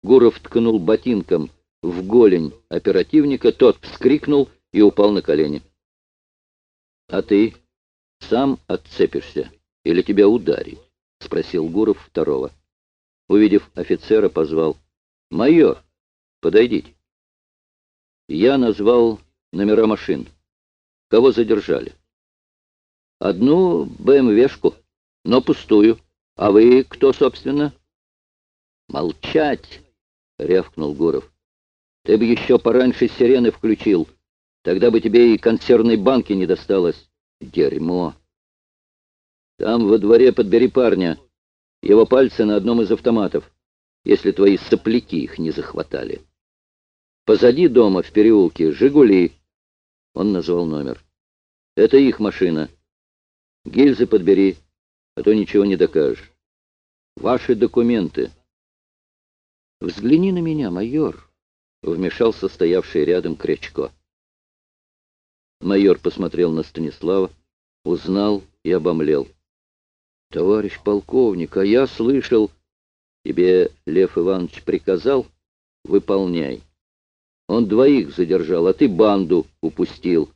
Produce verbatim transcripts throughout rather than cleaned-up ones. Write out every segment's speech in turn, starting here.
Гуров ткнул ботинком в голень оперативника, тот вскрикнул и упал на колени. — А ты сам отцепишься или тебя ударить? — спросил Гуров второго. Увидев офицера, позвал: — Майор, подойдите. Я назвал номера машин. Кого задержали? Одну БМВшку, но пустую. А вы кто, собственно? Молчать, рявкнул Гуров. Ты бы еще пораньше сирены включил. Тогда бы тебе и консервной банки не досталось. Дерьмо. Там во дворе подбери парня. Его пальцы на одном из автоматов, если твои сопляки их не захватали. Позади дома в переулке «Жигули». Он назвал номер. Это их машина. Гильзы подбери, а то ничего не докажешь. Ваши документы. Взгляни на меня, майор, вмешался стоявший рядом Крячко. Майор посмотрел на Станислава, узнал и обомлел. Товарищ полковник, а я слышал... Тебе Лев Иванович приказал? Выполняй. Он двоих задержал, а ты банду упустил.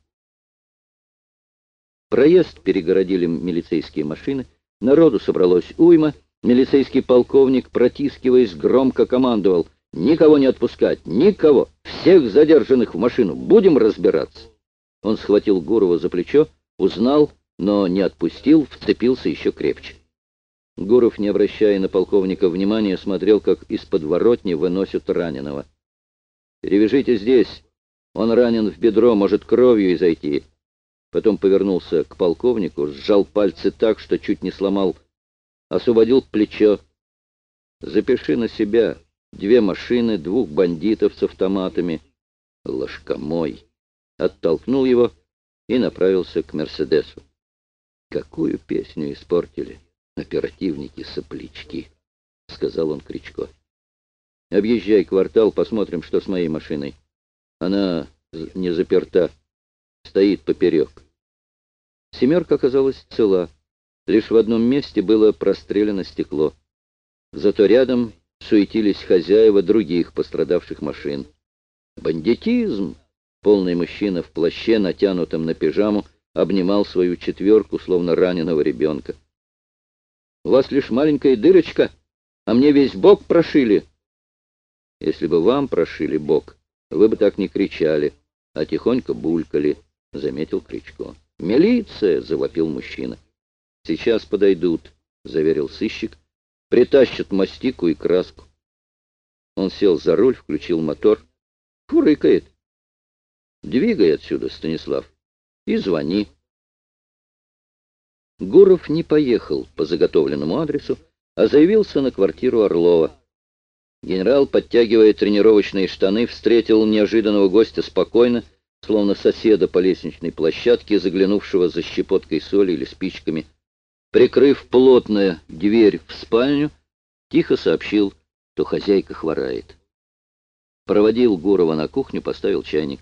Проезд перегородили милицейские машины. Народу собралось уйма. Милицейский полковник, протискиваясь, громко командовал: «Никого не отпускать! Никого! Всех задержанных в машину! Будем разбираться!» Он схватил Гурова за плечо, узнал, но не отпустил, вцепился еще крепче. Гуров, не обращая на полковника внимания, смотрел, как из подворотни выносят раненого. «Перевяжите здесь. Он ранен в бедро, может кровью изойти». Потом повернулся к полковнику, сжал пальцы так, что чуть не сломал, освободил плечо. «Запиши на себя. Две машины, двух бандитов с автоматами. Ложкомой». Оттолкнул его и направился к «Мерседесу». «Какую песню испортили оперативники-соплячки», — сказал он Крячко. «Объезжай квартал, посмотрим, что с моей машиной. Она не заперта, стоит поперек». «Семерка» оказалась цела. Лишь в одном месте было прострелено стекло. Зато рядом суетились хозяева других пострадавших машин. «Бандитизм!» Полный мужчина в плаще, натянутом на пижаму, обнимал свою четверку, словно раненого ребенка. «У вас лишь маленькая дырочка, а мне весь бок прошили». «Если бы вам прошили бок, вы бы так не кричали, а тихонько булькали», — заметил Крячко. «Милиция!» — завопил мужчина. «Сейчас подойдут», — заверил сыщик. «Притащат мастику и краску». Он сел за руль, включил мотор. «Фурыкает. Двигай отсюда, Станислав, и звони». Гуров не поехал по заготовленному адресу, а заявился на квартиру Орлова. Генерал, подтягивая тренировочные штаны, встретил неожиданного гостя спокойно, словно соседа по лестничной площадке, заглянувшего за щепоткой соли или спичками. Прикрыв плотно дверь в спальню, тихо сообщил, что хозяйка хворает. Проводил Гурова на кухню, поставил чайник.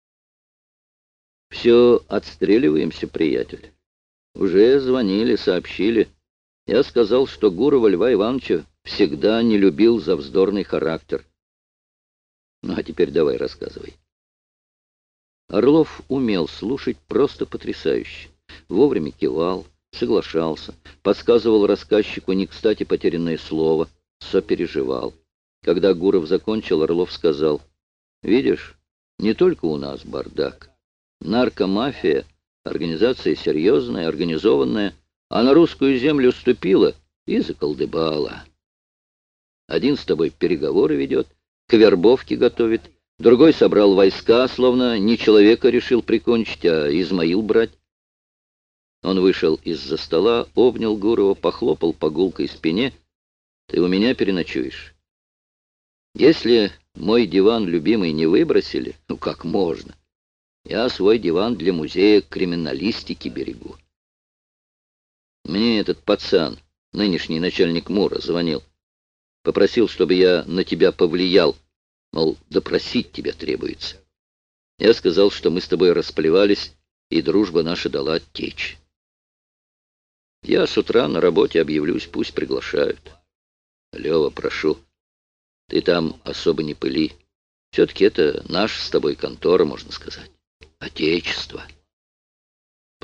«Все отстреливаемся, приятель. Уже звонили, сообщили. Я сказал, что Гурова Льва Ивановича всегда не любил за вздорный характер. Ну, а теперь давай рассказывай». Орлов умел слушать просто потрясающе. Вовремя кивал, соглашался, подсказывал рассказчику не кстати потерянное слово, сопереживал. Когда Гуров закончил, Орлов сказал: «Видишь, не только у нас бардак. Наркомафия — организация серьезная, организованная, а на русскую землю ступила и заколдыбала. Один с тобой переговоры ведет, к вербовке готовит, другой собрал войска, словно не человека решил прикончить, а Измаил брать». Он вышел из-за стола, обнял Гурова, похлопал по гулкой спине. «Ты у меня переночуешь. Если мой диван любимый не выбросили, ну как можно? Я свой диван для музея криминалистики берегу». Мне этот пацан, нынешний начальник МУРа, звонил. Попросил, чтобы я на тебя повлиял, мол, допросить тебя требуется. Я сказал, что мы с тобой расплевались, и дружба наша дала течь. Я с утра на работе объявлюсь, пусть приглашают. Лева, прошу, Ты там особо не пыли. Все-таки это наша с тобой контора, можно сказать. Отечество.